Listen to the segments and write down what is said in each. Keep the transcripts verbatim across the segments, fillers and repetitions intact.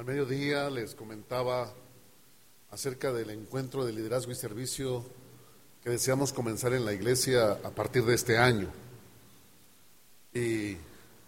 Al mediodía les comentaba acerca del encuentro de liderazgo y servicio que deseamos comenzar en la iglesia a partir de este año. Y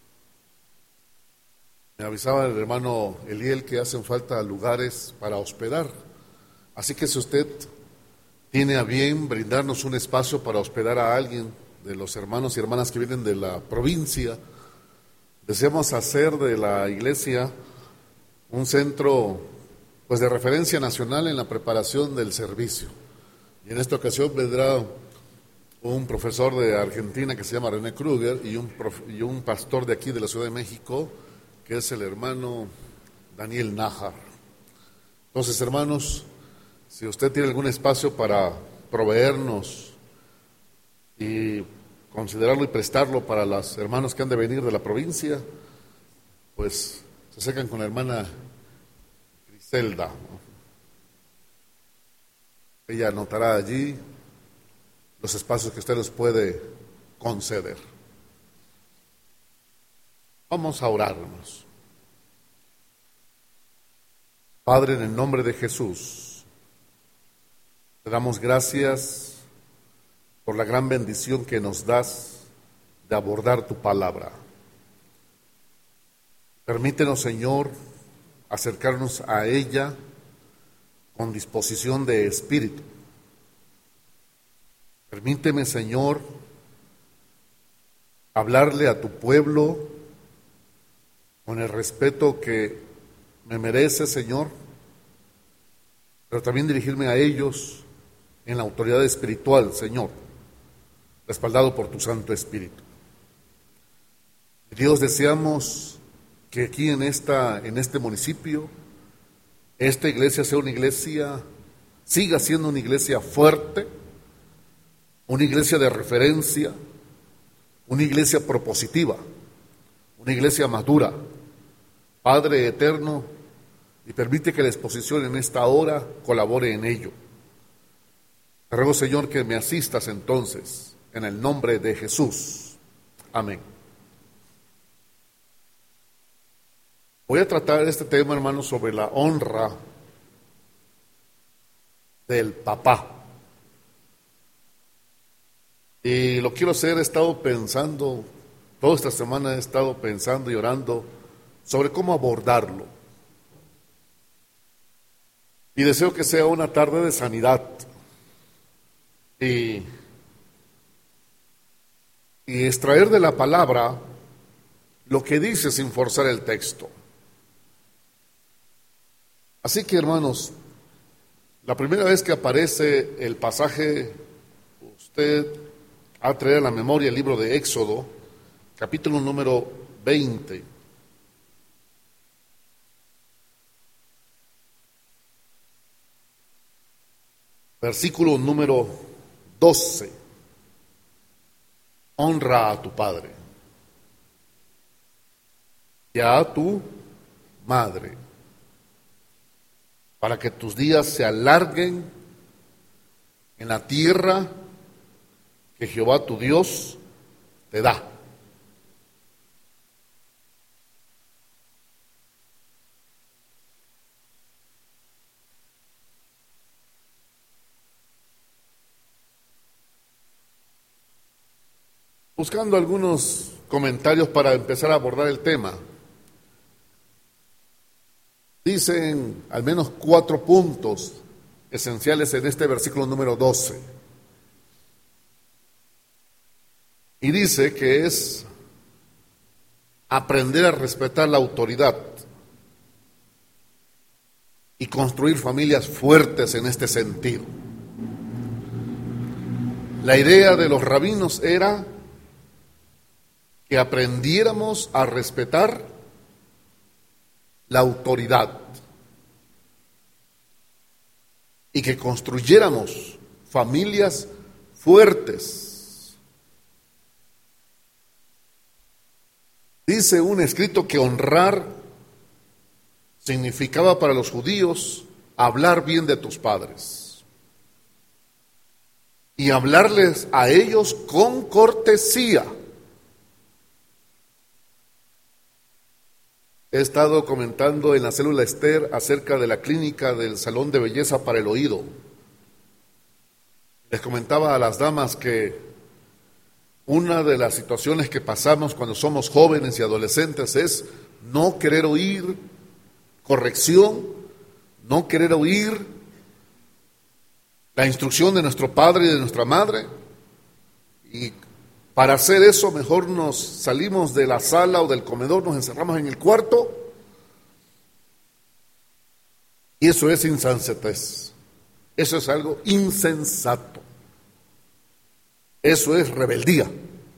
me avisaba el hermano Eliel que hacen falta lugares para hospedar. Así que si usted tiene a bien brindarnos un espacio para hospedar a alguien de los hermanos y hermanas que vienen de la provincia, deseamos hacer de la iglesia un centro pues de referencia nacional en la preparación del servicio. Y en esta ocasión vendrá un profesor de Argentina que se llama René Kruger y un, prof, y un pastor de aquí de la Ciudad de México que es el hermano Daniel Nájar. Entonces, hermanos, si usted tiene algún espacio para proveernos y considerarlo y prestarlo para los hermanos que han de venir de la provincia, pues se acercan con la hermana Griselda, ¿no? Ella anotará allí los espacios que usted nos puede conceder. Vamos a orarnos. Padre, en el nombre de Jesús, te damos gracias por la gran bendición que nos das de abordar tu palabra. Permítenos, Señor, acercarnos a ella con disposición de espíritu. Permíteme, Señor, hablarle a tu pueblo con el respeto que me merece, Señor, pero también dirigirme a ellos en la autoridad espiritual, Señor, respaldado por tu Santo Espíritu. Dios, deseamos que aquí en esta, en este municipio, esta iglesia sea una iglesia, siga siendo una iglesia fuerte, una iglesia de referencia, una iglesia propositiva, una iglesia madura. Padre eterno, y permite que la exposición en esta hora colabore en ello. Te ruego, Señor, que me asistas entonces, en el nombre de Jesús. Amén. Voy a tratar este tema, hermanos, sobre la honra del papá. Y lo quiero hacer, he estado pensando, toda esta semana he estado pensando y orando sobre cómo abordarlo. Y deseo que sea una tarde de sanidad. Y, y extraer de la palabra lo que dice sin forzar el texto. Así que, hermanos, la primera vez que aparece el pasaje, usted ha de traer a la memoria el libro de Éxodo, capítulo número veinte. Versículo número doce. Honra a tu padre y a tu madre, para que tus días se alarguen en la tierra que Jehová tu Dios te da. Buscando algunos comentarios para empezar a abordar el tema. Dicen al menos cuatro puntos esenciales en este versículo número doce. Y dice que es aprender a respetar la autoridad y construir familias fuertes en este sentido. La idea de los rabinos era que aprendiéramos a respetar la autoridad y que construyéramos familias fuertes. Dice un escrito que honrar significaba para los judíos hablar bien de tus padres y hablarles a ellos con cortesía. He estado comentando en la célula Esther acerca de la clínica del salón de belleza para el oído. Les comentaba a las damas que una de las situaciones que pasamos cuando somos jóvenes y adolescentes es no querer oír corrección, no querer oír la instrucción de nuestro padre y de nuestra madre. Y para hacer eso, mejor nos salimos de la sala o del comedor, nos encerramos en el cuarto. Y eso es insensatez. Eso es algo insensato. Eso es rebeldía.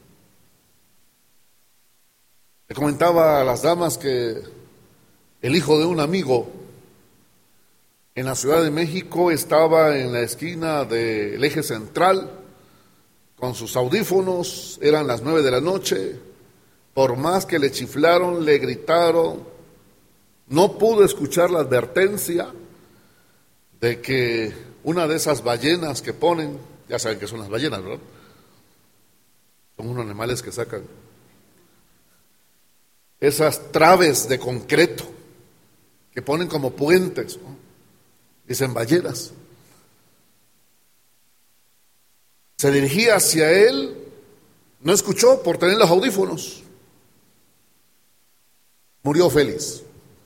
Le comentaba a las damas que el hijo de un amigo en la Ciudad de México estaba en la esquina del eje central con sus audífonos, eran las nueve de la noche, por más que le chiflaron, le gritaron, no pudo escuchar la advertencia de que una de esas ballenas que ponen, ya saben que son las ballenas, ¿verdad? Son unos animales que sacan esas traves de concreto que ponen como puentes, ¿no? Dicen ballenas. Se dirigía hacia él, no escuchó por tener los audífonos. Murió feliz.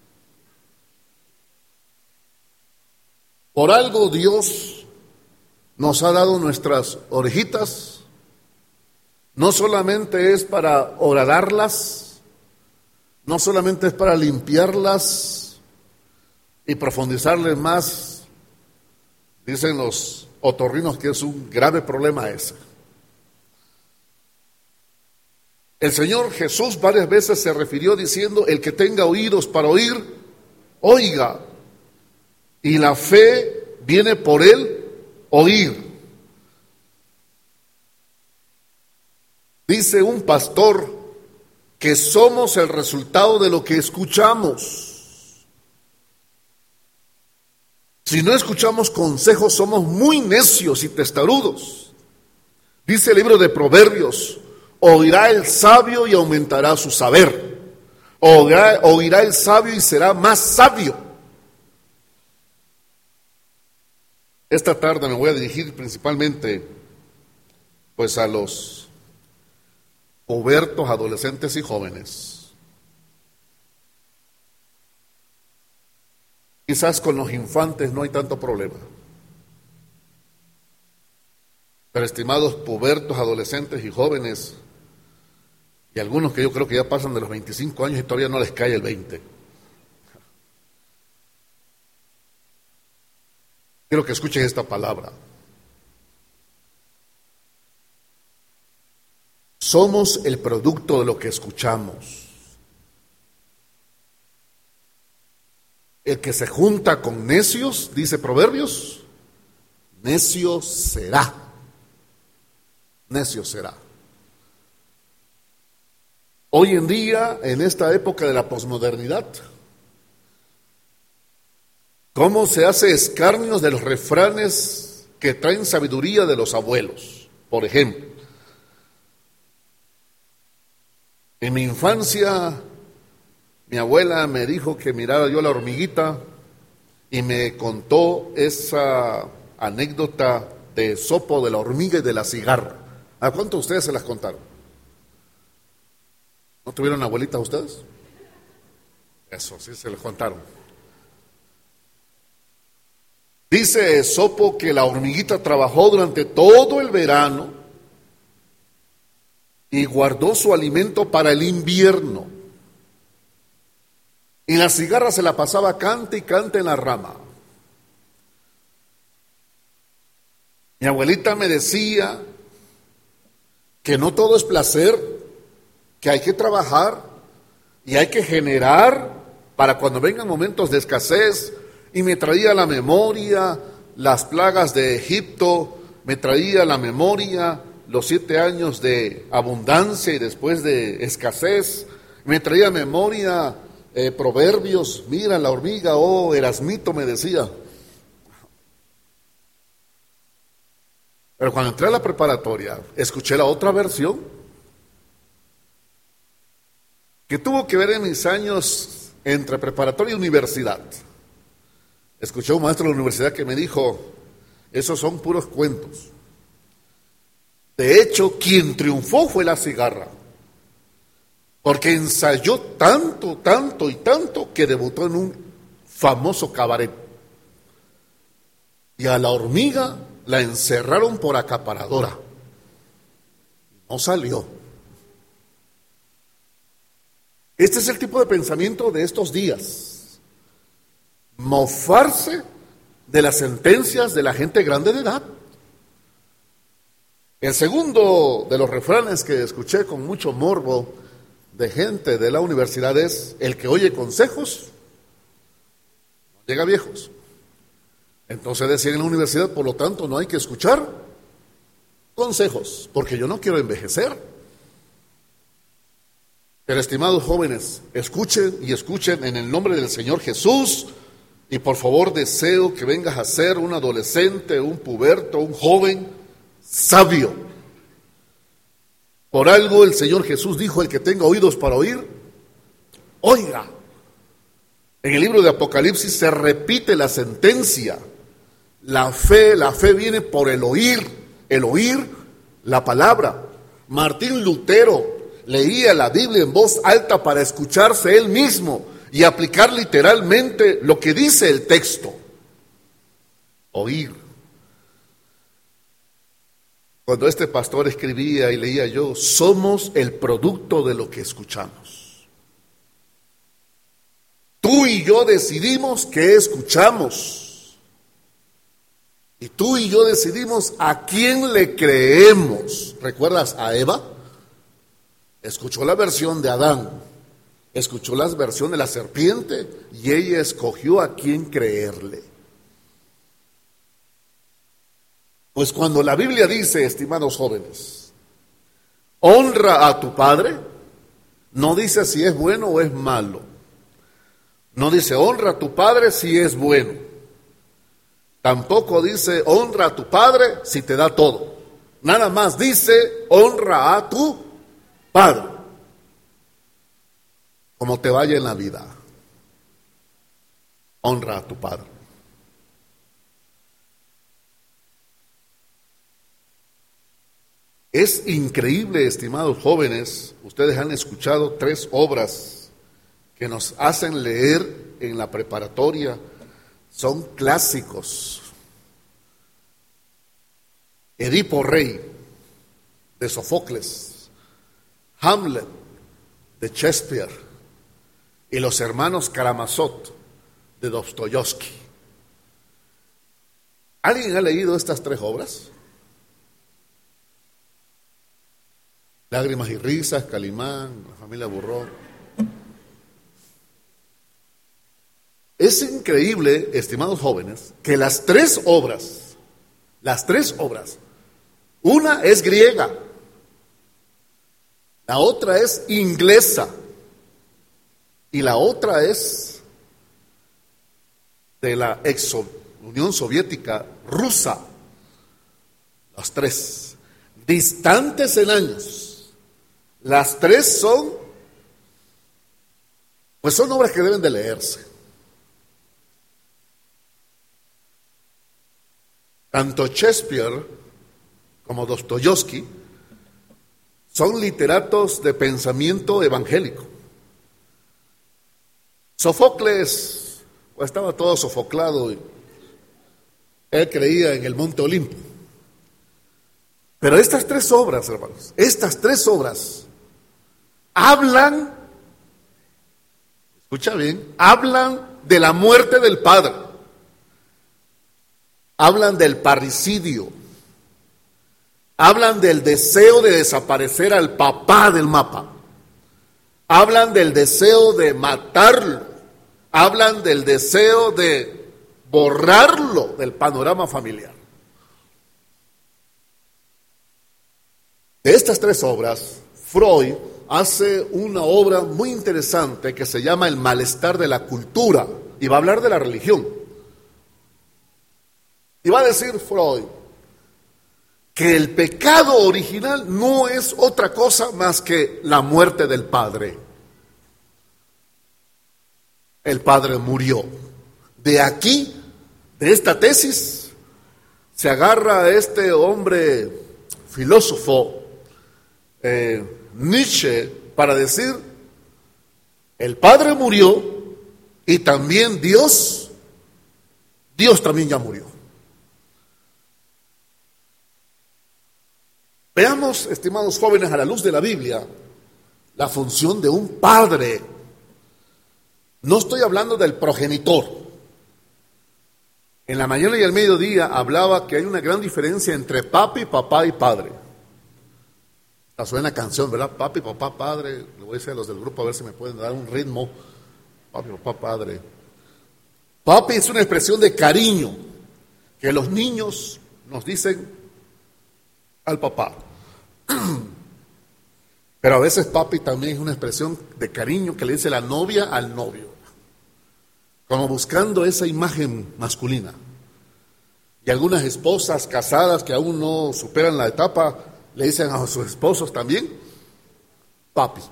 Por algo Dios nos ha dado nuestras orejitas. No solamente es para horadarlas, no solamente es para limpiarlas y profundizarles más. Dicen los otorrinos que es un grave problema ese. El Señor Jesús varias veces se refirió diciendo: el que tenga oídos para oír, oiga. Y la fe viene por el oír. Dice un pastor que somos el resultado de lo que escuchamos. Si no escuchamos consejos, somos muy necios y testarudos. Dice el libro de Proverbios: oirá el sabio y aumentará su saber. Oirá, oirá el sabio y será más sabio. Esta tarde me voy a dirigir principalmente pues a los pubertos, adolescentes y jóvenes. Quizás con los infantes no hay tanto problema. Pero estimados pubertos, adolescentes y jóvenes, y algunos que yo creo que ya pasan de los veinticinco años y todavía no les cae el veinte. Quiero que escuchen esta palabra. Somos el producto de lo que escuchamos. El que se junta con necios, dice Proverbios, necio será. Necio será. Hoy en día, en esta época de la posmodernidad, ¿cómo se hace escarnios de los refranes que traen sabiduría de los abuelos? Por ejemplo, en mi infancia, mi abuela me dijo que mirara yo la hormiguita y me contó esa anécdota de Esopo, de la hormiga y de la cigarra. ¿A cuántos de ustedes se las contaron? ¿No tuvieron abuelitas ustedes? Eso, sí, se les contaron. Dice Esopo que la hormiguita trabajó durante todo el verano y guardó su alimento para el invierno. Y la cigarra se la pasaba cante y cante en la rama. Mi abuelita me decía que no todo es placer, que hay que trabajar y hay que generar para cuando vengan momentos de escasez. Y me traía a la memoria las plagas de Egipto, me traía a la memoria los siete años de abundancia y después de escasez, me traía a memoria eh, proverbios, mira la hormiga, oh Erasmito me decía. Pero cuando entré a la preparatoria, escuché la otra versión, que tuvo que ver en mis años entre preparatoria y universidad. Escuché a un maestro de la universidad que me dijo, esos son puros cuentos. De hecho, quien triunfó fue la cigarra, porque ensayó tanto, tanto y tanto que debutó en un famoso cabaret. Y a la hormiga la encerraron por acaparadora. No salió. Este es el tipo de pensamiento de estos días. Mofarse de las sentencias de la gente grande de edad. El segundo de los refranes que escuché con mucho morbo de gente de la universidad es: el que oye consejos no llega a viejos. Entonces decían en la universidad, por lo tanto, no hay que escuchar consejos, porque yo no quiero envejecer. Pero estimados jóvenes, escuchen y escuchen en el nombre del Señor Jesús, y por favor deseo que vengas a ser un adolescente, un puberto, un joven sabio. Por algo el Señor Jesús dijo: el que tenga oídos para oír, oiga. En el libro de Apocalipsis se repite la sentencia. La fe, la fe viene por el oír, el oír la palabra. Martín Lutero leía la Biblia en voz alta para escucharse él mismo y aplicar literalmente lo que dice el texto. Oír. Cuando este pastor escribía y leía yo, somos el producto de lo que escuchamos. Tú y yo decidimos qué escuchamos. Y tú y yo decidimos a quién le creemos. ¿Recuerdas a Eva? Escuchó la versión de Adán, escuchó la versión de la serpiente y ella escogió a quién creerle. Pues cuando la Biblia dice, estimados jóvenes, honra a tu padre, no dice si es bueno o es malo. No dice honra a tu padre si es bueno. Tampoco dice honra a tu padre si te da todo. Nada más dice honra a tu padre. Como te vaya en la vida, honra a tu padre. Es increíble, estimados jóvenes, ustedes han escuchado tres obras que nos hacen leer en la preparatoria, son clásicos. Edipo Rey, de Sofocles, Hamlet, de Shakespeare, y Los hermanos Karamazov, de Dostoyevsky. ¿Alguien ha leído estas tres obras? Lágrimas y risas, Calimán, La familia Burrón. Es increíble, estimados jóvenes, que las tres obras, las tres obras, una es griega, la otra es inglesa y la otra es de la ex Unión Soviética rusa. Las tres, distantes en años, las tres son, pues son obras que deben de leerse. Tanto Shakespeare como Dostoyevsky son literatos de pensamiento evangélico. Sofocles, pues estaba todo sofoclado y él creía en el Monte Olimpo. Pero estas tres obras, hermanos, estas tres obras hablan, escucha bien, hablan de la muerte del Padre. Hablan del parricidio, hablan del deseo de desaparecer al papá del mapa, hablan del deseo de matarlo, hablan del deseo de borrarlo del panorama familiar. De estas tres obras, Freud hace una obra muy interesante que se llama El malestar de la cultura, y va a hablar de la religión. Y va a decir Freud que el pecado original no es otra cosa más que la muerte del padre. el padre murió. De aquí, de esta tesis, se agarra este hombre filósofo, eh, Nietzsche, para decir, el padre murió y también Dios, Dios también ya murió. Veamos, estimados jóvenes, a la luz de la Biblia, la función de un padre. No estoy hablando del progenitor. En la mañana y el mediodía hablaba que hay una gran diferencia entre papi, papá y padre. La suena canción, ¿verdad? Papi, papá, padre. Le voy a decir a los del grupo a ver si me pueden dar un ritmo. Papi, papá, padre. Papi es una expresión de cariño que los niños nos dicen al papá. Pero a veces papi también es una expresión de cariño que le dice la novia al novio, como buscando esa imagen masculina. Y algunas esposas casadas que aún no superan la etapa le dicen a sus esposos también papi.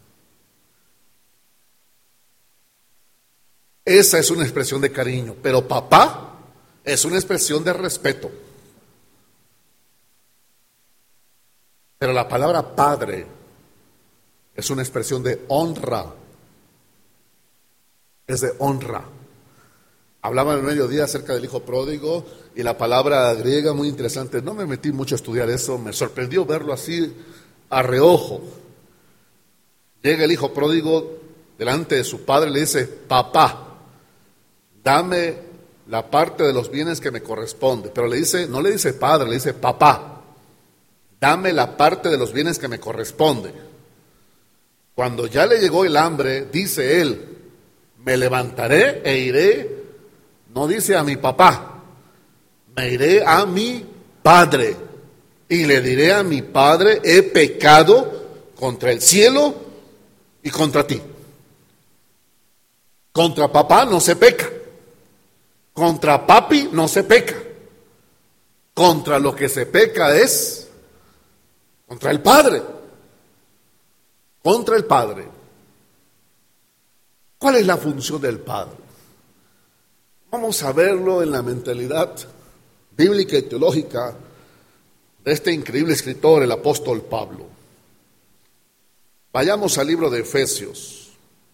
Esa es una expresión de cariño, pero papá es una expresión de respeto. Pero la palabra padre es una expresión de honra. Es de honra. Hablaba en el mediodía acerca del hijo pródigo y la palabra griega muy interesante. No me metí mucho a estudiar eso, me sorprendió verlo así a reojo. Llega el hijo pródigo delante de su padre y le dice, papá, dame la parte de los bienes que me corresponde. Pero le dice, no le dice padre, le dice papá. Dame la parte de los bienes que me corresponde. Cuando ya le llegó el hambre, dice él, me levantaré e iré, no dice a mi papá, me iré a mi padre y le diré a mi padre, he pecado contra el cielo y contra ti. Contra papá no se peca, contra papi no se peca, contra lo que se peca es contra el Padre, contra el Padre. ¿Cuál es la función del Padre? Vamos a verlo en la mentalidad bíblica y teológica de este increíble escritor, el apóstol Pablo. Vayamos al libro de Efesios,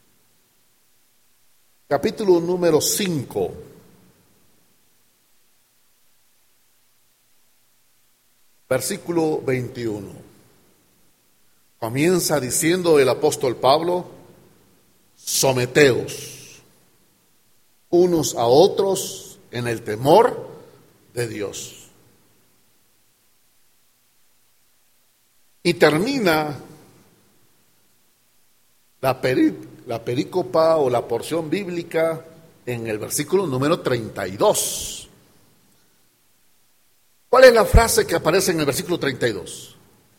capítulo número cinco. Versículo veintiuno. Comienza diciendo el apóstol Pablo, someteos unos a otros en el temor de Dios. Y termina la, peri, la perícopa o la porción bíblica en el versículo número treinta y dos. ¿Cuál es la frase que aparece en el versículo treinta y dos?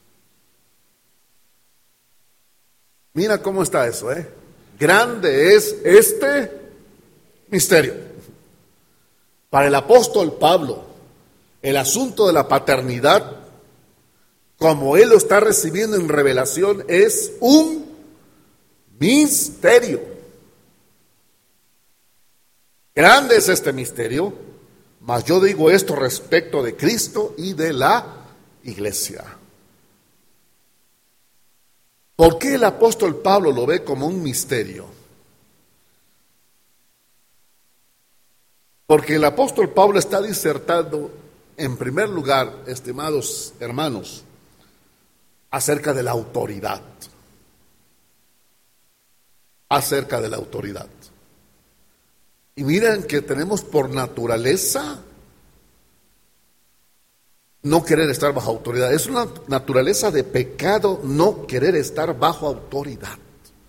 Mira cómo está eso, ¿eh? Grande es este misterio. Para el apóstol Pablo, el asunto de la paternidad, como él lo está recibiendo en revelación, es un misterio. Grande es este misterio, mas yo digo esto respecto de Cristo y de la iglesia. ¿Por qué el apóstol Pablo lo ve como un misterio? Porque el apóstol Pablo está disertando, en primer lugar, estimados hermanos, acerca de la autoridad. Acerca de la autoridad. Y miren que tenemos por naturaleza no querer estar bajo autoridad. Es una naturaleza de pecado no querer estar bajo autoridad.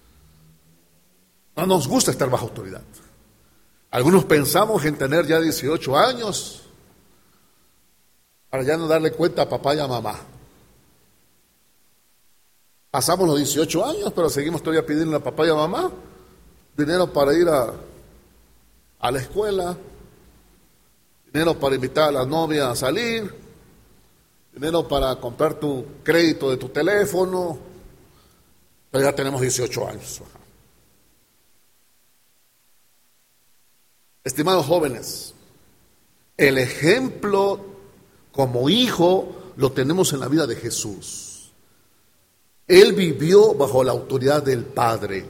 No nos gusta estar bajo autoridad. Algunos pensamos en tener ya dieciocho años para ya no darle cuenta a papá y a mamá. Pasamos los dieciocho años, pero seguimos todavía pidiendo a papá y a mamá dinero para ir a, a la escuela, dinero para invitar a la novia a salir, dinero para comprar tu crédito de tu teléfono, pero ya tenemos dieciocho años. Estimados jóvenes, el ejemplo como hijo lo tenemos en la vida de Jesús. Él vivió bajo la autoridad del Padre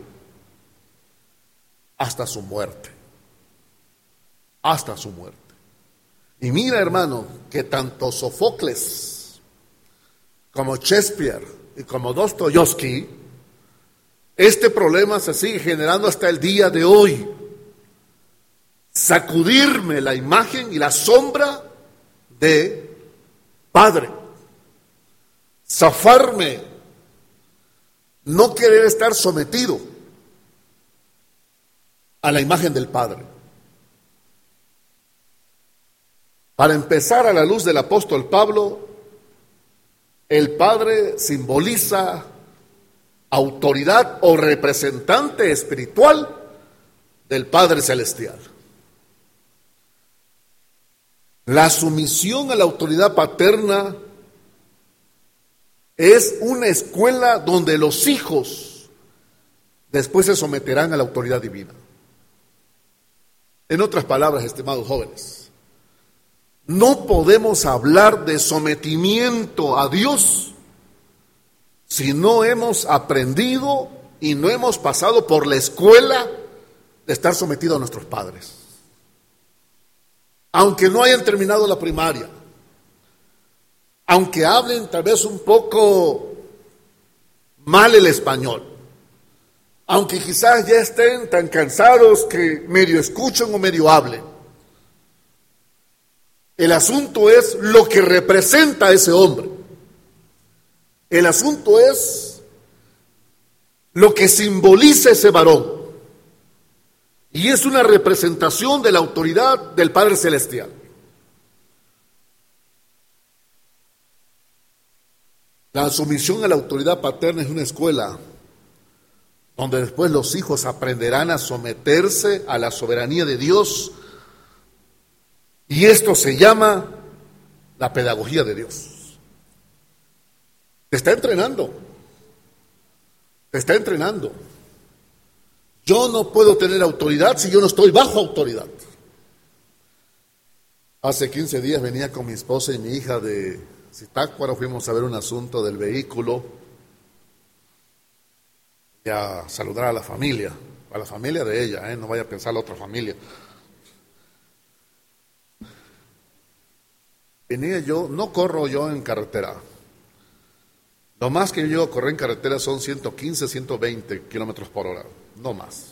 hasta su muerte. Hasta su muerte. Y mira, hermano, que tanto Sófocles como Shakespeare y como Dostoyevsky, este problema se sigue generando hasta el día de hoy. Sacudirme la imagen y la sombra de Padre. Zafarme. No querer estar sometido a la imagen del Padre. Para empezar, a la luz del apóstol Pablo, el Padre simboliza autoridad o representante espiritual del Padre Celestial. La sumisión a la autoridad paterna es una escuela donde los hijos después se someterán a la autoridad divina. En otras palabras, estimados jóvenes, no podemos hablar de sometimiento a Dios si no hemos aprendido y no hemos pasado por la escuela de estar sometidos a nuestros padres. Aunque no hayan terminado la primaria, aunque hablen tal vez un poco mal el español, aunque quizás ya estén tan cansados que medio escuchen o medio hablen, el asunto es lo que representa a ese hombre. El asunto es lo que simboliza ese varón. Y es una representación de la autoridad del Padre Celestial. La sumisión a la autoridad paterna es una escuela donde después los hijos aprenderán a someterse a la soberanía de Dios. Y esto se llama la pedagogía de Dios. Te está entrenando. Te está entrenando. Yo no puedo tener autoridad si yo no estoy bajo autoridad. Hace quince días venía con mi esposa y mi hija de Zitácuaro, fuimos a ver un asunto del vehículo y a saludar a la familia, a la familia de ella, ¿eh? No vaya a pensar la otra familia. Venía yo, no corro yo en carretera. Lo más que yo llego a correr en carretera son ciento quince, ciento veinte kilómetros por hora, no más.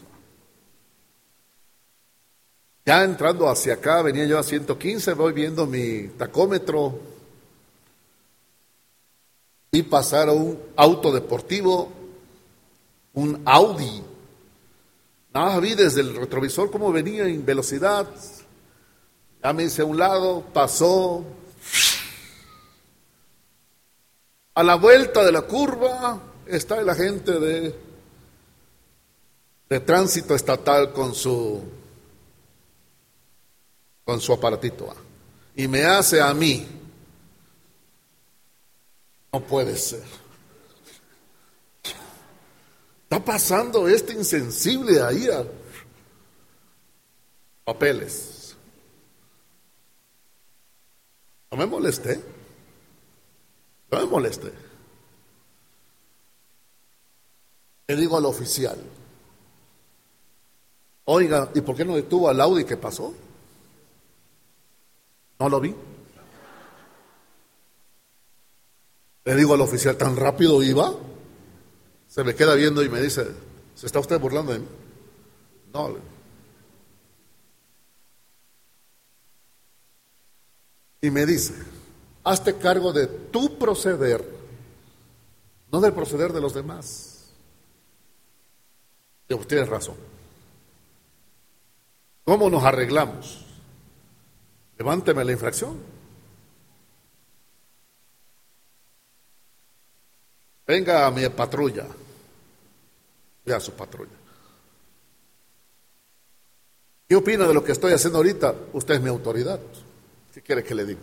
Ya entrando hacia acá, venía yo a ciento quince, voy viendo mi tacómetro y pasar a un auto deportivo, un Audi. Nada más vi desde el retrovisor cómo venía en velocidad. Ya me hice a un lado, pasó. A la vuelta de la curva está el agente de, de tránsito estatal con su, con su aparatito. Y me hace a mí. No puede ser. Está pasando este insensible ahí a papeles. No me molesté. No me molesté. Le digo al oficial, oiga, ¿y por qué no detuvo al Audi? ¿Qué pasó? No lo vi. Le digo al oficial, ¿tan rápido iba? Se me queda viendo y me dice, ¿se está usted burlando de mí? No. Y me dice, hazte cargo de tu proceder, no del proceder de los demás. Digo, tienes razón. ¿Cómo nos arreglamos? Levánteme la infracción. Venga a mi patrulla. Ya su patrulla. ¿Qué opina de lo que estoy haciendo ahorita? Usted es mi autoridad. ¿Qué quiere que le diga?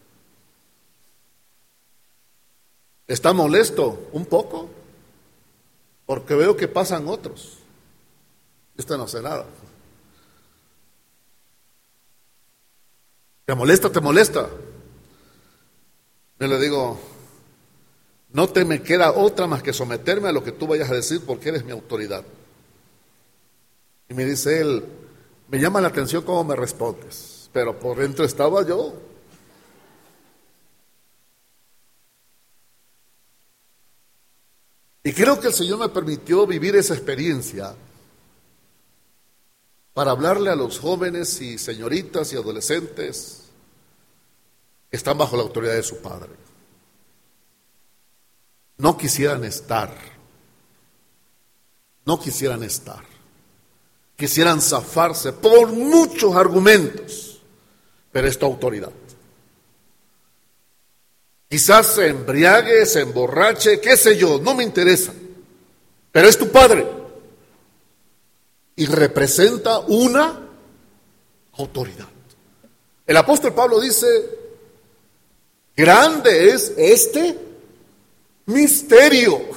¿Está molesto? Un poco. Porque veo que pasan otros. Usted no hace nada. ¿Te molesta? ¿Te molesta? Yo le digo, no te me queda otra más que someterme a lo que tú vayas a decir porque eres mi autoridad. Y me dice él, me llama la atención cómo me respondes, pero por dentro estaba yo. Y creo que el Señor me permitió vivir esa experiencia para hablarle a los jóvenes y señoritas y adolescentes que están bajo la autoridad de su padre. No quisieran estar, no quisieran estar, quisieran zafarse por muchos argumentos, pero es tu autoridad. Quizás se embriague, se emborrache, qué sé yo, no me interesa, pero es tu padre y representa una autoridad. El apóstol Pablo dice, grande es este misterio.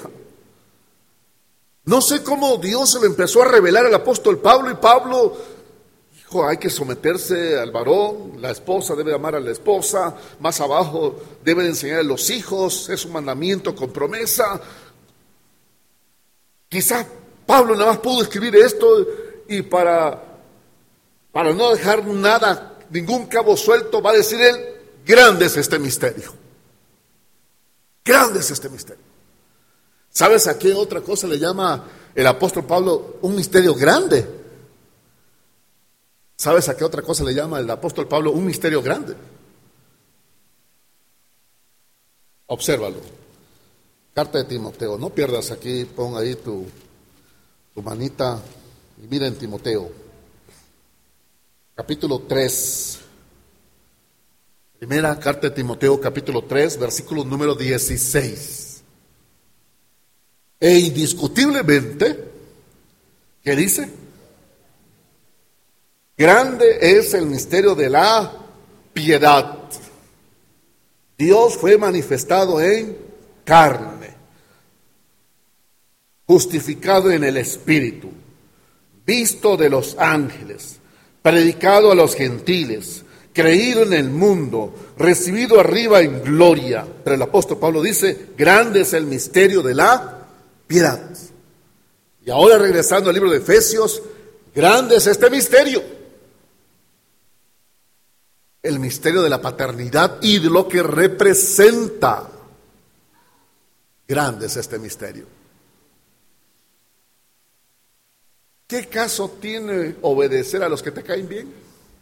No sé cómo Dios se lo empezó a revelar al apóstol Pablo y Pablo dijo, hay que someterse al varón, la esposa debe amar a la esposa, más abajo debe enseñar a los hijos, es un mandamiento con promesa. Quizá Pablo nada más pudo escribir esto y para, para no dejar nada, ningún cabo suelto, va a decir él, grande es este misterio. Grande es este misterio. ¿Sabes a qué otra cosa le llama el apóstol Pablo un misterio grande? ¿Sabes a qué otra cosa le llama el apóstol Pablo un misterio grande? Obsérvalo. Carta de Timoteo. No pierdas aquí, pon ahí tu, tu manita y mira en Timoteo. Capítulo tres. Primera carta de Timoteo, capítulo tres, versículo número dieciséis. E indiscutiblemente, ¿qué dice? Grande es el misterio de la piedad. Dios fue manifestado en carne, justificado en el Espíritu, visto de los ángeles, predicado a los gentiles, creído en el mundo, recibido arriba en gloria. Pero el apóstol Pablo dice, grande es el misterio de la piedad. Y ahora regresando al libro de Efesios, grande es este misterio. El misterio de la paternidad y de lo que representa. Grande es este misterio. ¿Qué caso tiene obedecer a los que te caen bien?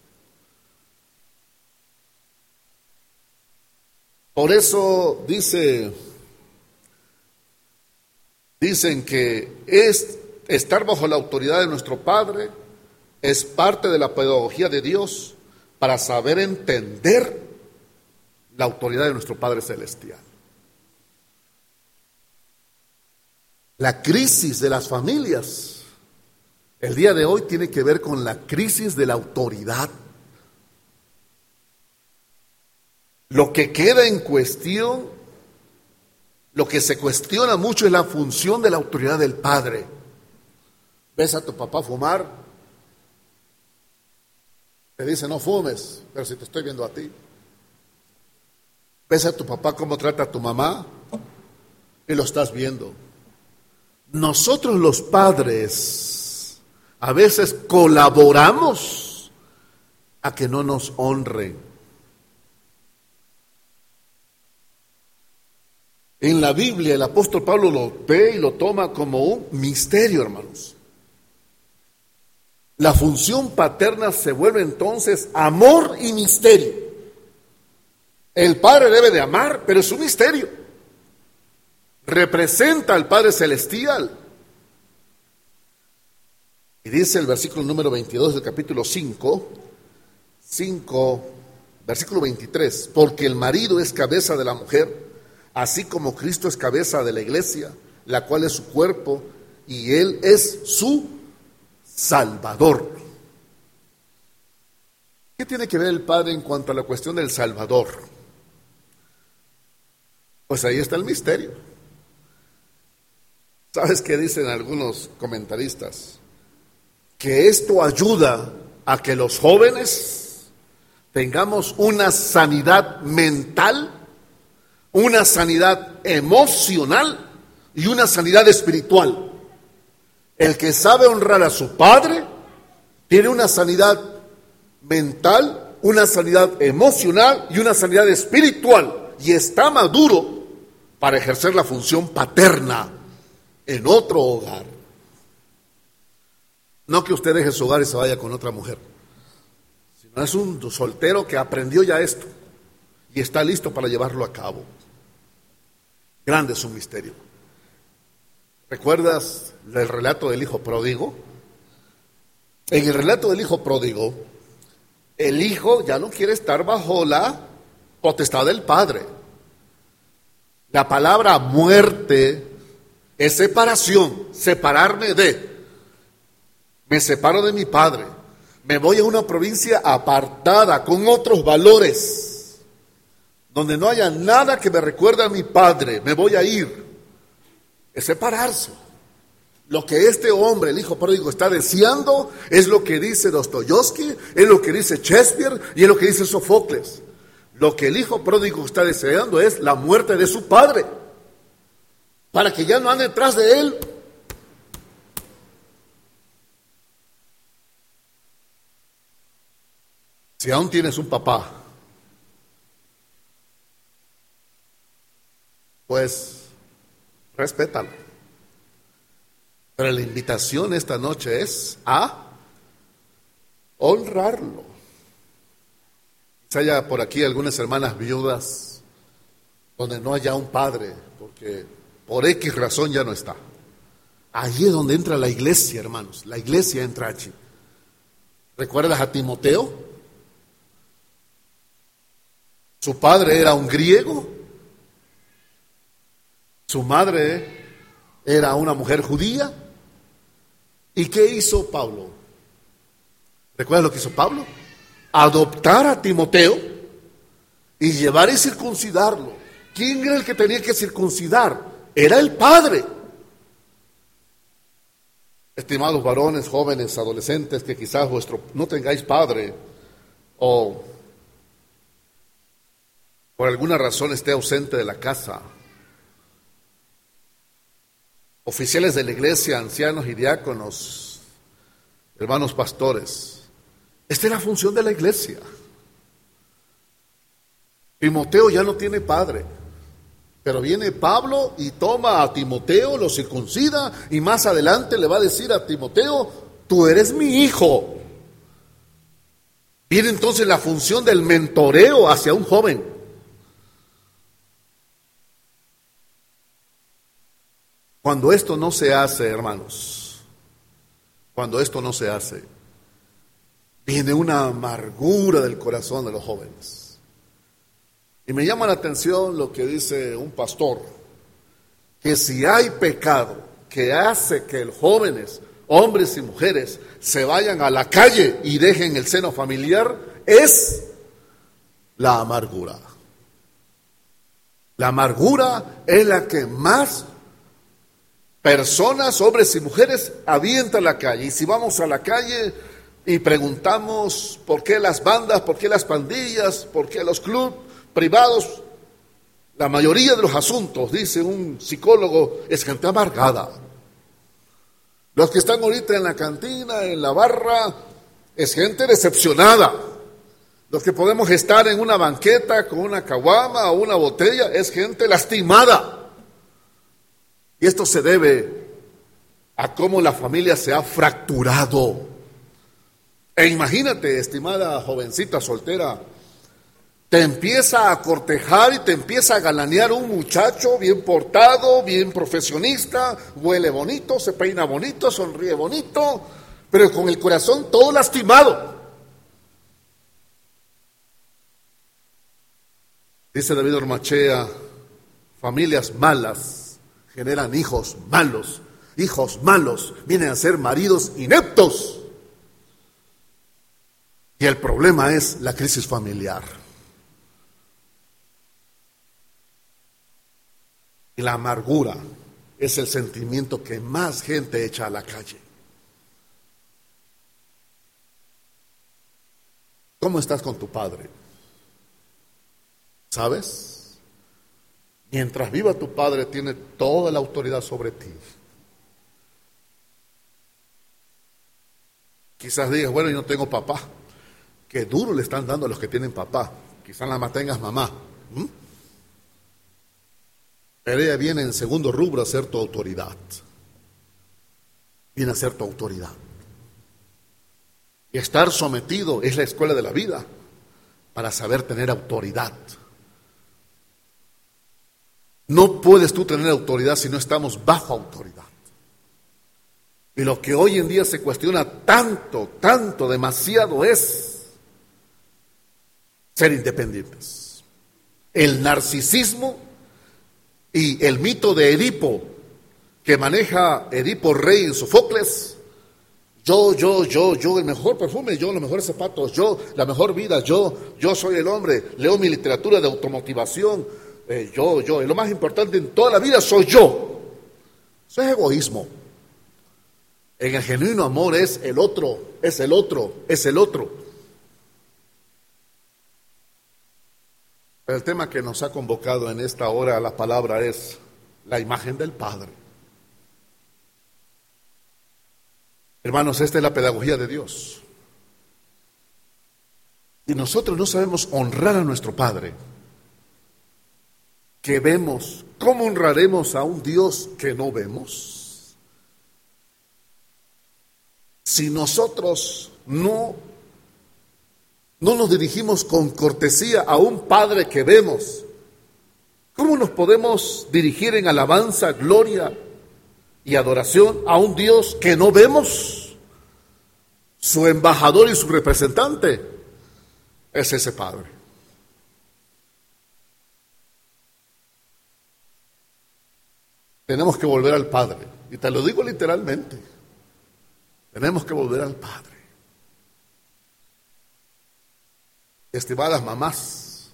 Por eso dice, dicen que es estar bajo la autoridad de nuestro Padre es parte de la pedagogía de Dios para saber entender la autoridad de nuestro Padre Celestial. La crisis de las familias el día de hoy tiene que ver con la crisis de la autoridad. Lo que queda en cuestión, lo que se cuestiona mucho es la función de la autoridad del padre. ¿Ves a tu papá fumar? Te dice no fumes, pero si te estoy viendo a ti. ¿Ves a tu papá cómo trata a tu mamá? Y lo estás viendo. Nosotros los padres a veces colaboramos a que no nos honren. En la Biblia el apóstol Pablo lo ve y lo toma como un misterio, hermanos. La función paterna se vuelve entonces amor y misterio. El Padre debe de amar, pero es un misterio. Representa al Padre Celestial. Y dice el versículo número veintidós del capítulo cinco, cinco, versículo veintitrés, porque el marido es cabeza de la mujer, así como Cristo es cabeza de la iglesia, la cual es su cuerpo, y Él es su Salvador. ¿Qué tiene que ver el Padre en cuanto a la cuestión del Salvador? Pues ahí está el misterio. ¿Sabes qué dicen algunos comentaristas? Que esto ayuda a que los jóvenes tengamos una sanidad mental, una sanidad emocional y una sanidad espiritual. El que sabe honrar a su padre tiene una sanidad mental, una sanidad emocional y una sanidad espiritual, y está maduro para ejercer la función paterna en otro hogar. No que usted deje su hogar y se vaya con otra mujer, sino es un soltero que aprendió ya esto y está listo para llevarlo a cabo. Grande es un misterio. ¿Recuerdas el relato del hijo pródigo? En el relato del hijo pródigo, el hijo ya no quiere estar bajo la potestad del padre. La palabra muerte es separación, separarme de. Me separo de mi padre, me voy a una provincia apartada con otros valores, donde no haya nada que me recuerde a mi padre, me voy a ir. Es separarse. Lo que este hombre, el hijo pródigo, está deseando es lo que dice Dostoyevsky, es lo que dice Shakespeare y es lo que dice Sofocles. Lo que el hijo pródigo está deseando es la muerte de su padre, para que ya no ande detrás de él. Si aún tienes un papá, pues respétalo. Pero la invitación esta noche es a honrarlo. Quizá haya por aquí algunas hermanas viudas donde no haya un padre, porque por X razón ya no está. Allí es donde entra la iglesia, hermanos. La iglesia entra allí. ¿Recuerdas a Timoteo? Su padre era un griego, su madre era una mujer judía. ¿Y qué hizo Pablo? ¿Recuerdas lo que hizo Pablo? Adoptar a Timoteo y llevar y circuncidarlo. ¿Quién era el que tenía que circuncidar? Era el padre. Estimados varones, jóvenes, adolescentes, que quizás vuestro no tengáis padre o por alguna razón esté ausente de la casa. Oficiales de la iglesia, ancianos y diáconos, hermanos pastores, esta es la función de la iglesia. Timoteo ya no tiene padre, pero viene Pablo y toma a Timoteo, lo circuncida y más adelante le va a decir a Timoteo, tú eres mi hijo. Viene entonces la función del mentoreo hacia un joven. Cuando esto no se hace, hermanos, cuando esto no se hace, viene una amargura del corazón de los jóvenes. Y me llama la atención lo que dice un pastor, que si hay pecado que hace que los jóvenes, hombres y mujeres, se vayan a la calle y dejen el seno familiar, es la amargura. La amargura es la que más personas, hombres y mujeres, avientan a la calle. Y si vamos a la calle y preguntamos por qué las bandas, por qué las pandillas, por qué los clubes privados, la mayoría de los asuntos, dice un psicólogo, es gente amargada. Los que están ahorita en la cantina, en la barra, es gente decepcionada. Los que podemos estar en una banqueta con una caguama o una botella, es gente lastimada. Y esto se debe a cómo la familia se ha fracturado. E imagínate, estimada jovencita soltera, te empieza a cortejar y te empieza a galanear un muchacho bien portado, bien profesionista, huele bonito, se peina bonito, sonríe bonito, pero con el corazón todo lastimado. Dice David Ormachea, familias malas generan hijos malos, hijos malos vienen a ser maridos ineptos. Y el problema es la crisis familiar. Y la amargura es el sentimiento que más gente echa a la calle. ¿Cómo estás con tu padre? ¿Sabes? Mientras viva tu padre, tiene toda la autoridad sobre ti. Quizás digas, bueno, yo no tengo papá. Qué duro le están dando a los que tienen papá. Quizás nada más tengas mamá. ¿Mm? Pero ella viene en segundo rubro a ser tu autoridad. Viene a ser tu autoridad. Y estar sometido es la escuela de la vida para saber tener autoridad. No puedes tú tener autoridad si no estamos bajo autoridad. Y lo que hoy en día se cuestiona tanto, tanto, demasiado es ser independientes. El narcisismo y el mito de Edipo que maneja Edipo Rey en Sofocles. Yo, yo, yo, yo, el mejor perfume, yo, los mejores zapatos, yo, la mejor vida, yo, yo soy el hombre, leo mi literatura de automotivación, eh, yo, yo, y lo más importante en toda la vida soy yo. Eso es egoísmo. En el genuino amor es el otro, es el otro, es el otro. Pero el tema que nos ha convocado en esta hora, la palabra es la imagen del Padre. Hermanos, esta es la pedagogía de Dios. Y nosotros no sabemos honrar a nuestro Padre, que vemos, ¿cómo honraremos a un Dios que no vemos? Si nosotros no, no nos dirigimos con cortesía a un Padre que vemos, ¿cómo nos podemos dirigir en alabanza, gloria y adoración a un Dios que no vemos? Su embajador y su representante es ese Padre. Tenemos que volver al Padre, y te lo digo literalmente. Tenemos que volver al Padre. Estimadas mamás,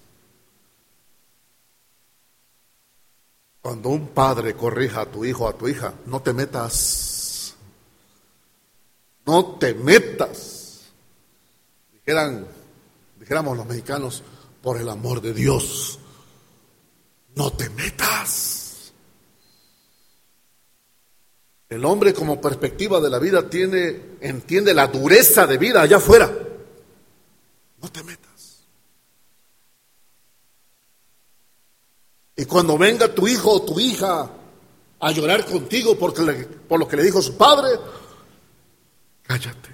cuando un padre corrija a tu hijo o a tu hija, no te metas. No te metas. Dijeran, dijéramos los mexicanos, por el amor de Dios, no te metas. El hombre, como perspectiva de la vida, tiene, entiende la dureza de vida allá afuera. No te metas. Y cuando venga tu hijo o tu hija a llorar contigo porque le, por lo que le dijo su padre, cállate.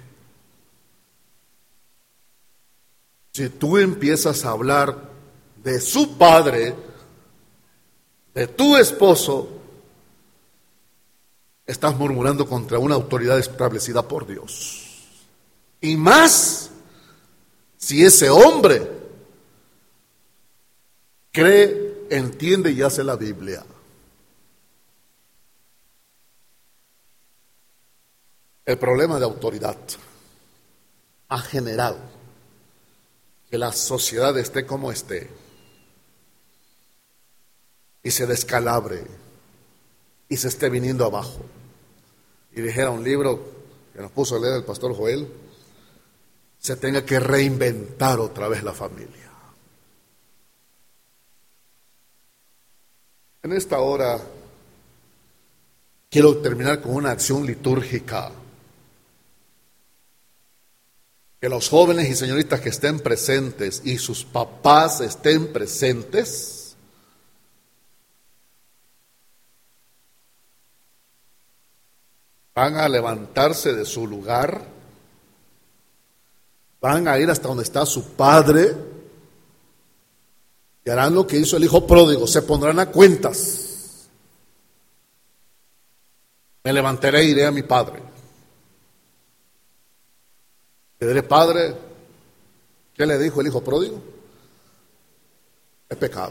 Si tú empiezas a hablar de su padre, de tu esposo, estás murmurando contra una autoridad establecida por Dios. Y más si ese hombre cree, entiende y hace la Biblia. El problema de autoridad ha generado que la sociedad esté como esté y se descalabre y se esté viniendo abajo. Y dijera un libro que nos puso a leer el pastor Joel, se tenga que reinventar otra vez la familia. En esta hora quiero terminar con una acción litúrgica. Que los jóvenes y señoritas que estén presentes y sus papás estén presentes, van a levantarse de su lugar, van a ir hasta donde está su padre y harán lo que hizo el hijo pródigo, se pondrán a cuentas. Me levantaré e iré a mi padre. Le diré, padre, ¿qué le dijo el hijo pródigo? Es pecado.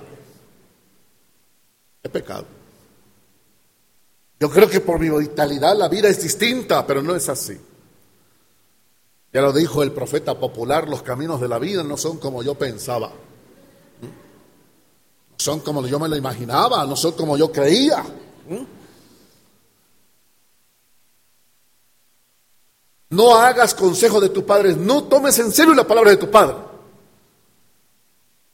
Es pecado. Yo creo que por mi vitalidad la vida es distinta, pero no es así. Ya lo dijo el profeta popular, los caminos de la vida no son como yo pensaba. No son como yo me lo imaginaba, no son como yo creía. No hagas consejo de tu padre, no tomes en serio la palabra de tu padre.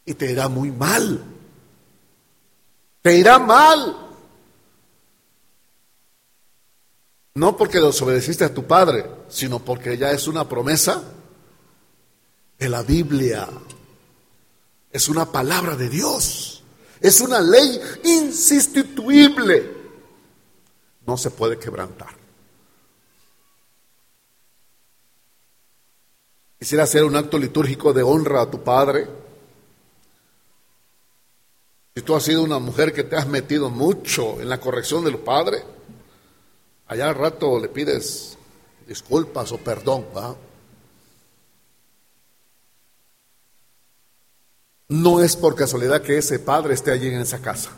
y te irá muy mal. Te irá mal. No porque desobedeciste a tu padre, sino porque ya es una promesa de la Biblia. Es una palabra de Dios. Es una ley insustituible. No se puede quebrantar. Quisiera hacer un acto litúrgico de honra a tu padre. Si tú has sido una mujer que te has metido mucho en la corrección del padre, allá al rato le pides disculpas o perdón, ¿va? No es por casualidad que ese padre esté allí en esa casa.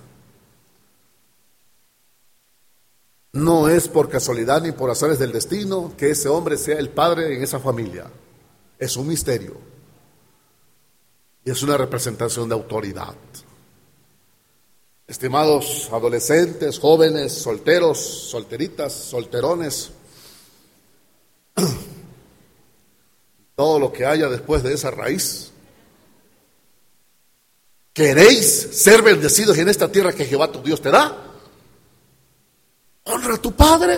No es por casualidad ni por azares del destino que ese hombre sea el padre en esa familia. Es un misterio. Y es una representación de autoridad. Estimados adolescentes, jóvenes, solteros, solteritas, solterones, todo lo que haya después de esa raíz, ¿queréis ser bendecidos en esta tierra que Jehová tu Dios te da? Honra a tu padre.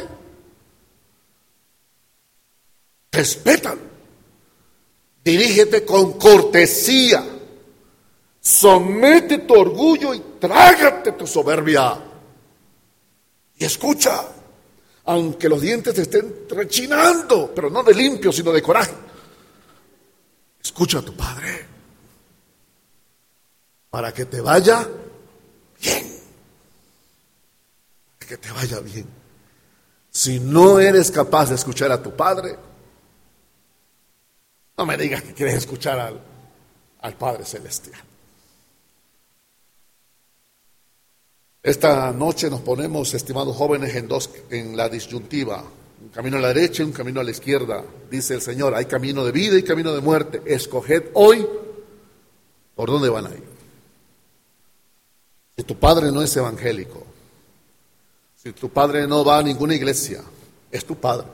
Respétalo. Dirígete con cortesía. Somete tu orgullo y trágate tu soberbia. Y escucha, aunque los dientes te estén rechinando, pero no de limpio, sino de coraje. Escucha a tu padre, para que te vaya bien. Para que te vaya bien. Si no eres capaz de escuchar a tu padre, no me digas que quieres escuchar al, al Padre Celestial. Esta noche nos ponemos, estimados jóvenes, en dos, en la disyuntiva, un camino a la derecha y un camino a la izquierda. Dice el Señor, hay camino de vida y camino de muerte. Escoged hoy por dónde van a ir. Si tu padre no es evangélico, si tu padre no va a ninguna iglesia, es tu padre.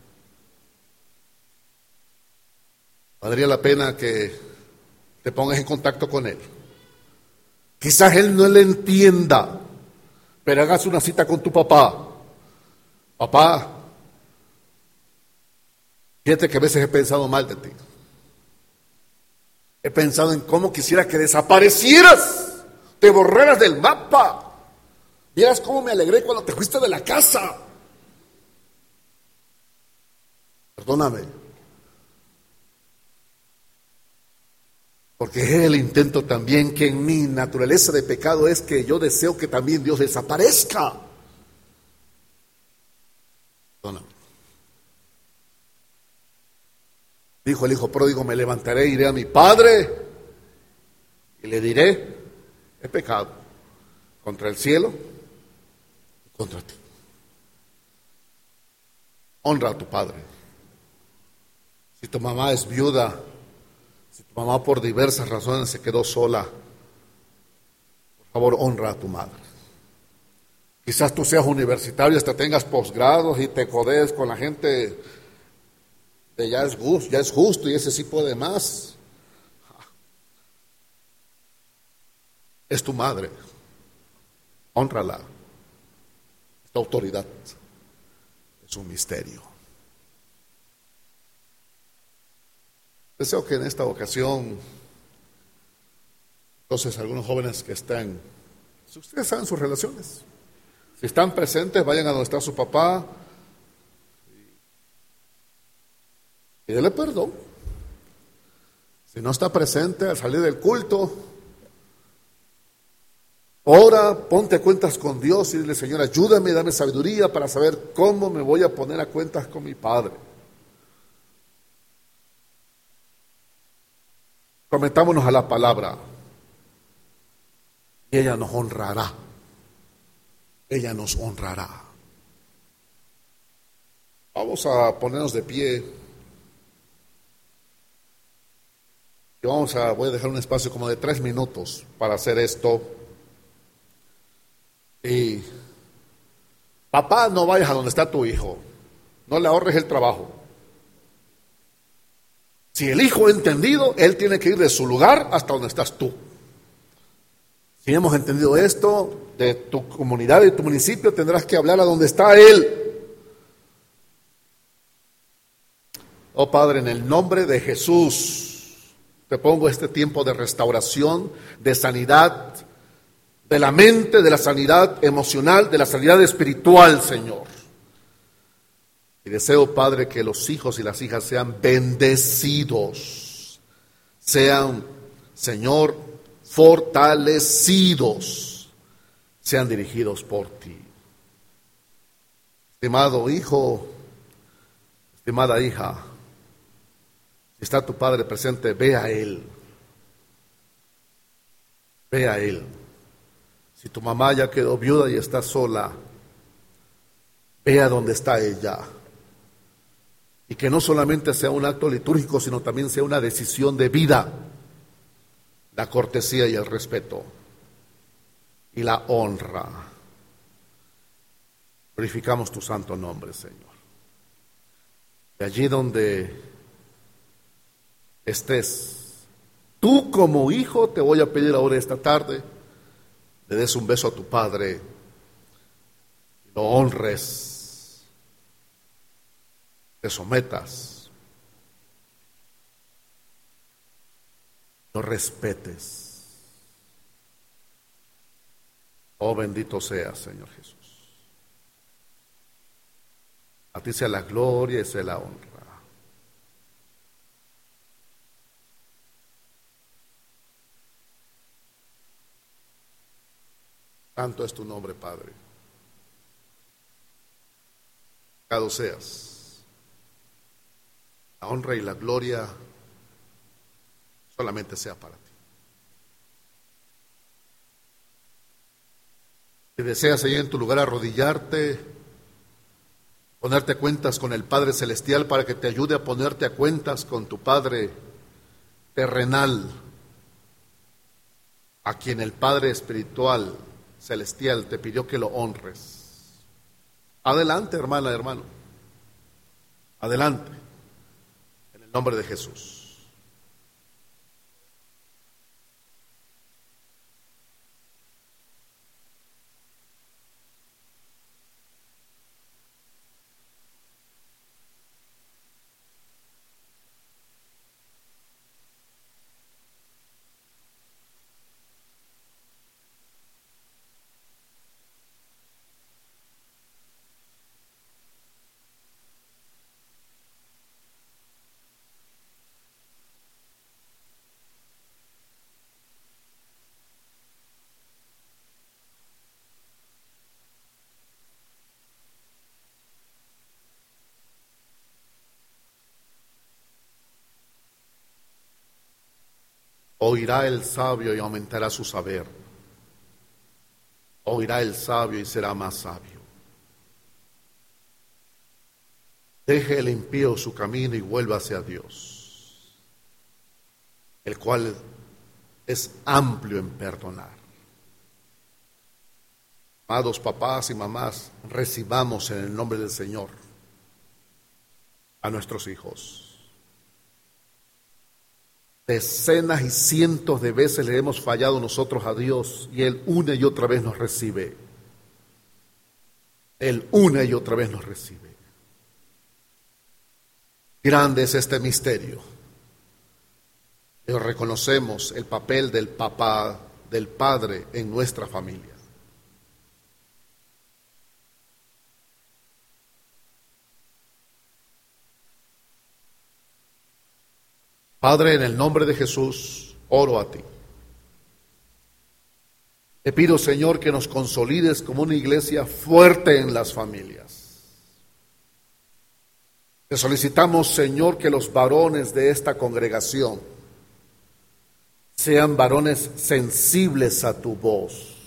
Valdría la pena que te pongas en contacto con él. Quizás él no le entienda, pero hagas una cita con tu papá. Papá, fíjate que a veces he pensado mal de ti. He pensado en cómo quisiera que desaparecieras, te borraras del mapa. Vieras cómo me alegré cuando te fuiste de la casa. Perdóname. Porque es el intento también que en mi naturaleza de pecado es que yo deseo que también Dios desaparezca. Perdóname. Dijo el hijo pródigo, me levantaré, iré a mi padre y le diré, he pecado contra el cielo y contra ti. Honra a tu padre. Si tu mamá es viuda, si tu mamá por diversas razones se quedó sola, por favor honra a tu madre. Quizás tú seas universitario, hasta tengas posgrados y te codees con la gente de ya es justo, ya es justo y ese sí puede más. Es tu madre. Hónrala. Esta autoridad es un misterio. Deseo que en esta ocasión, entonces, algunos jóvenes que están, si ustedes saben sus relaciones, si están presentes, vayan a donde está su papá y dele perdón. Si no está presente, al salir del culto, ora, ponte a cuentas con Dios y dile, Señor, ayúdame, dame sabiduría para saber cómo me voy a poner a cuentas con mi Padre. Cometámonos a la palabra y ella nos honrará. Ella nos honrará. Vamos a ponernos de pie y vamos a, voy a dejar un espacio como de tres minutos para hacer esto. Y papá, no vayas a donde está tu hijo, no le ahorres el trabajo. Si el hijo ha entendido, él tiene que ir de su lugar hasta donde estás tú. Si hemos entendido esto, de tu comunidad, de tu municipio, tendrás que hablar a donde está Él. Oh Padre, en el nombre de Jesús, te pongo este tiempo de restauración, de sanidad, de la mente, de la sanidad emocional, de la sanidad espiritual, Señor. Y deseo, Padre, que los hijos y las hijas sean bendecidos, sean, Señor, fortalecidos, sean dirigidos por ti. Estimado hijo, estimada hija, si está tu padre presente, ve a él. Ve a él. Si tu mamá ya quedó viuda y está sola, ve a donde está ella. Y que no solamente sea un acto litúrgico, sino también sea una decisión de vida. La cortesía y el respeto. Y la honra. Glorificamos tu santo nombre, Señor. Y allí donde estés, tú como hijo, te voy a pedir ahora esta tarde, le des un beso a tu padre, y lo honres, te sometas, lo respetes. Oh, bendito seas, Señor Jesús. A ti sea la gloria y sea la honra. Santo es tu nombre, Padre. Pecado seas. La honra y la gloria solamente sea para ti. Si deseas allí en tu lugar arrodillarte, ponerte a cuentas con el Padre Celestial para que te ayude a ponerte a cuentas con tu Padre terrenal, a quien el Padre espiritual celestial te pidió que lo honres. Adelante, hermana, hermano. Adelante. En el nombre de Jesús. Oirá el sabio y aumentará su saber. Oirá el sabio y será más sabio. Deje el impío su camino y vuélvase a Dios, el cual es amplio en perdonar. Amados papás y mamás, recibamos en el nombre del Señor a nuestros hijos. Decenas y cientos de veces le hemos fallado nosotros a Dios y Él una y otra vez nos recibe. Él una y otra vez nos recibe. Grande es este misterio. Pero reconocemos el papel del papá, del padre en nuestra familia. Padre, en el nombre de Jesús, oro a ti. Te pido, Señor, que nos consolides como una iglesia fuerte en las familias. Te solicitamos, Señor, que los varones de esta congregación sean varones sensibles a tu voz.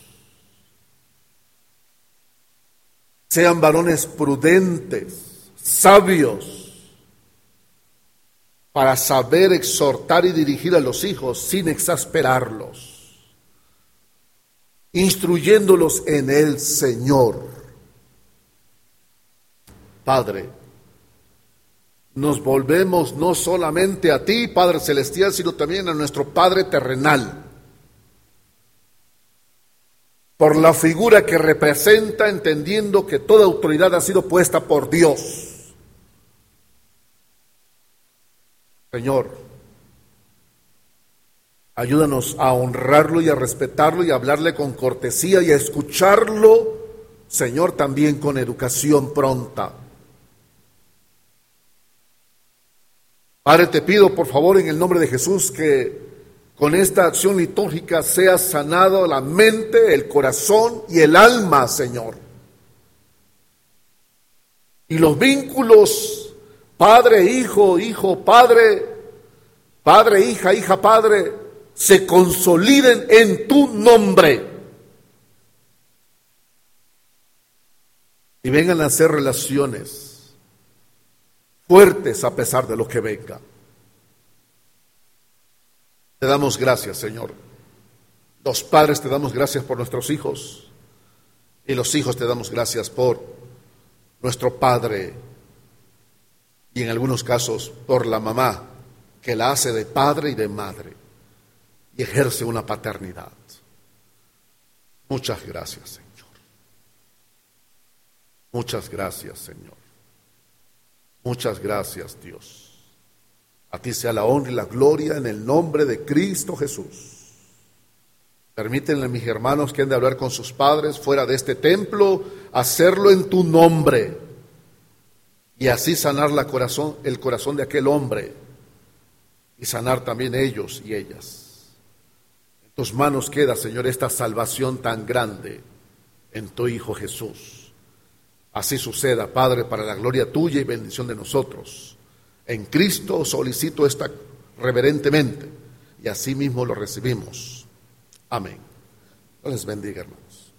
Sean varones prudentes, sabios, para saber exhortar y dirigir a los hijos sin exasperarlos, instruyéndolos en el Señor. Padre, nos volvemos no solamente a ti, Padre Celestial, sino también a nuestro Padre terrenal. por la figura que representa, entendiendo que toda autoridad ha sido puesta por Dios. Señor, ayúdanos a honrarlo y a respetarlo y a hablarle con cortesía y a escucharlo, Señor, también con educación pronta. Padre, te pido por favor en el nombre de Jesús que con esta acción litúrgica sea sanado la mente, el corazón y el alma, Señor. Y los vínculos padre, hijo, hijo, padre, padre, hija, hija, padre, se consoliden en tu nombre. Y vengan a ser relaciones fuertes a pesar de lo que venga. Te damos gracias, Señor. Los padres te damos gracias por nuestros hijos y los hijos te damos gracias por nuestro padre y en algunos casos por la mamá que la hace de padre y de madre y ejerce una paternidad. Muchas gracias, Señor. Muchas gracias, Señor. Muchas gracias, Dios. A ti sea la honra y la gloria en el nombre de Cristo Jesús. Permítanle a mis hermanos que han de hablar con sus padres fuera de este templo, hacerlo en tu nombre y así sanar la corazón, el corazón de aquel hombre y sanar también ellos y ellas. En tus manos queda, Señor, esta salvación tan grande en tu Hijo Jesús. Así suceda, Padre, para la gloria tuya y bendición de nosotros. En Cristo solicito esta reverentemente y así mismo lo recibimos. Amén. Dios les bendiga, hermanos.